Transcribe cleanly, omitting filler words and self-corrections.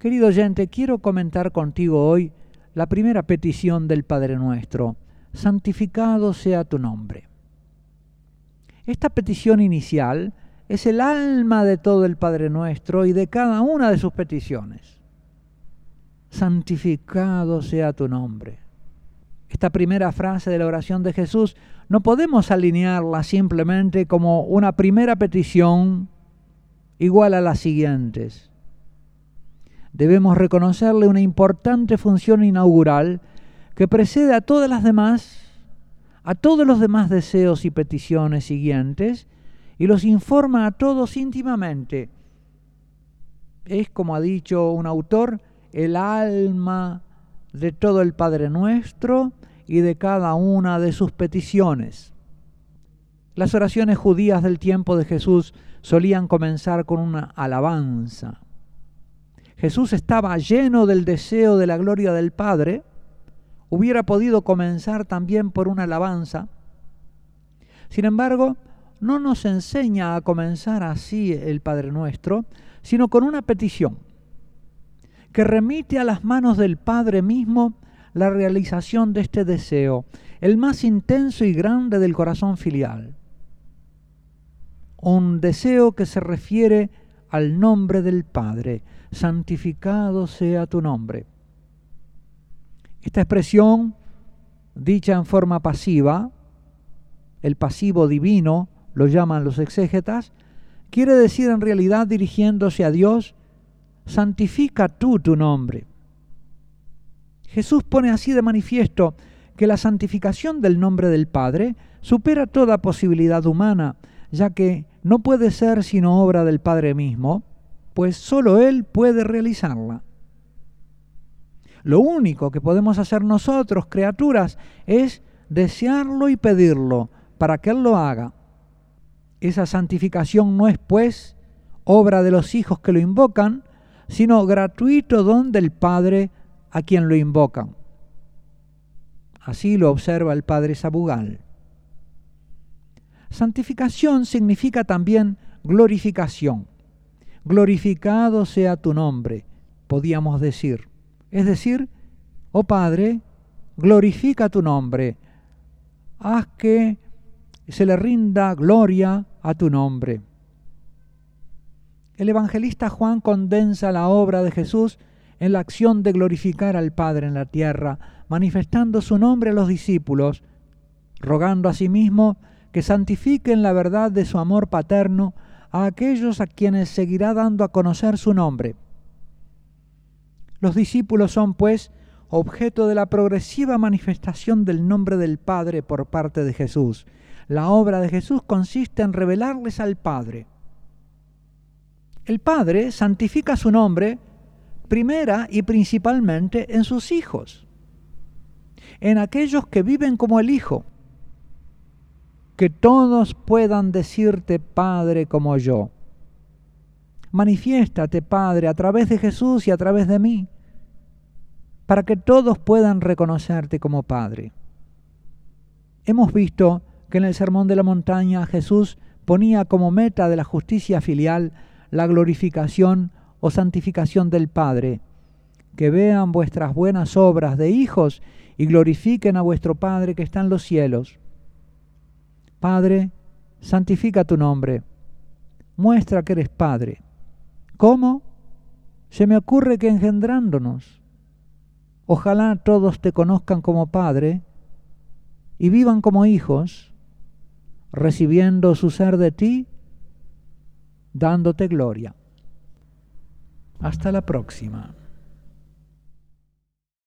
Querido oyente, quiero comentar contigo hoy la primera petición del Padre Nuestro: santificado sea tu nombre. Esta petición inicial es el alma de todo el Padre Nuestro y de cada una de sus peticiones. Santificado sea tu nombre. Esta primera frase de la oración de Jesús no podemos alinearla simplemente como una primera petición igual a las siguientes. Debemos reconocerle una importante función inaugural que precede a todas las demás, a todos los demás deseos y peticiones siguientes, y los informa a todos íntimamente. Es, como ha dicho un autor, el alma de todo el Padre Nuestro y de cada una de sus peticiones. Las oraciones judías del tiempo de Jesús solían comenzar con una alabanza. Jesús estaba lleno del deseo de la gloria del Padre. Hubiera podido comenzar también por una alabanza. Sin embargo, no nos enseña a comenzar así el Padre Nuestro, sino con una petición que remite a las manos del Padre mismo la realización de este deseo, el más intenso y grande del corazón filial. Un deseo que se refiere al nombre del Padre: santificado sea tu nombre. Esta expresión, dicha en forma pasiva, el pasivo divino, lo llaman los exégetas, quiere decir en realidad, dirigiéndose a Dios: santifica tú tu nombre. Jesús pone así de manifiesto que la santificación del nombre del Padre supera toda posibilidad humana, ya que no puede ser sino obra del Padre mismo, pues solo Él puede realizarla. Lo único que podemos hacer nosotros, criaturas, es desearlo y pedirlo para que Él lo haga. Esa santificación no es, pues, obra de los hijos que lo invocan, sino gratuito don del Padre a quien lo invocan. Así lo observa el Padre Sabugal. Santificación significa también glorificación. Glorificado sea tu nombre, podíamos decir. Es decir, oh Padre, glorifica tu nombre. Haz que se le rinda gloria a tu nombre. El evangelista Juan condensa la obra de Jesús en la acción de glorificar al Padre en la tierra, manifestando su nombre a los discípulos, rogando asimismo que santifiquen la verdad de su amor paterno a aquellos a quienes seguirá dando a conocer su nombre. Los discípulos son, pues, objeto de la progresiva manifestación del nombre del Padre por parte de Jesús. La obra de Jesús consiste en revelarles al Padre. El Padre santifica su nombre primera y principalmente en sus hijos, en aquellos que viven como el Hijo. Que todos puedan decirte Padre como yo. Manifiéstate, Padre, a través de Jesús y a través de mí, para que todos puedan reconocerte como Padre. Hemos visto que en el Sermón de la Montaña Jesús ponía como meta de la justicia filial la glorificación o santificación del Padre. Que vean vuestras buenas obras de hijos y glorifiquen a vuestro Padre que está en los cielos. Padre, santifica tu nombre. Muestra que eres Padre. ¿Cómo? Se me ocurre que engendrándonos. Ojalá todos te conozcan como Padre y vivan como hijos, recibiendo su ser de ti, dándote gloria. Hasta la próxima.